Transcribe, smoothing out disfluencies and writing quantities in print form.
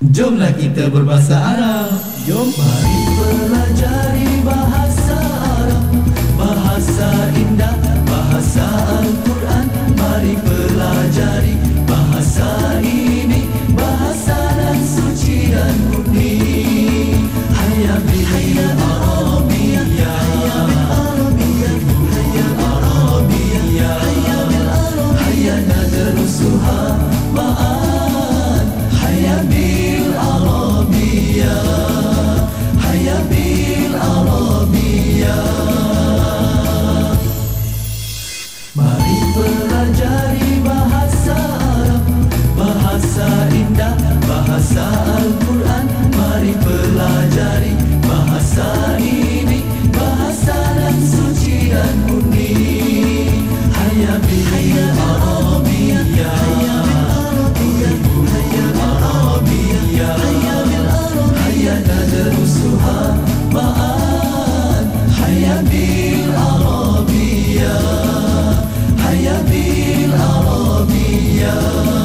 Jomlah kita berbahasa Arab. Jom mari pelajari bahasa Arab, bahasa indah, bahasa Al-Quran. Mari pelajari bahasa ini, bahasa dan suci dan murni. Hayya bil Arabiyyah, hayya bil Arabiyyah, hayya nadrusuha ma'an. Hayya bil Arabiyyah, hayya bil Arabiyyah. Mari pelajari bahasa Arab, bahasa indah, bahasa Al-Quran. Mari pelajari bahasa ini, bahasa dan suci dan murni. Hayya bil Arabiyyah, hayya bil Arabiyyah, hayya nadrusuha ma'an. Hayya bil Arabiyyah, hayya bil Arabiyyah.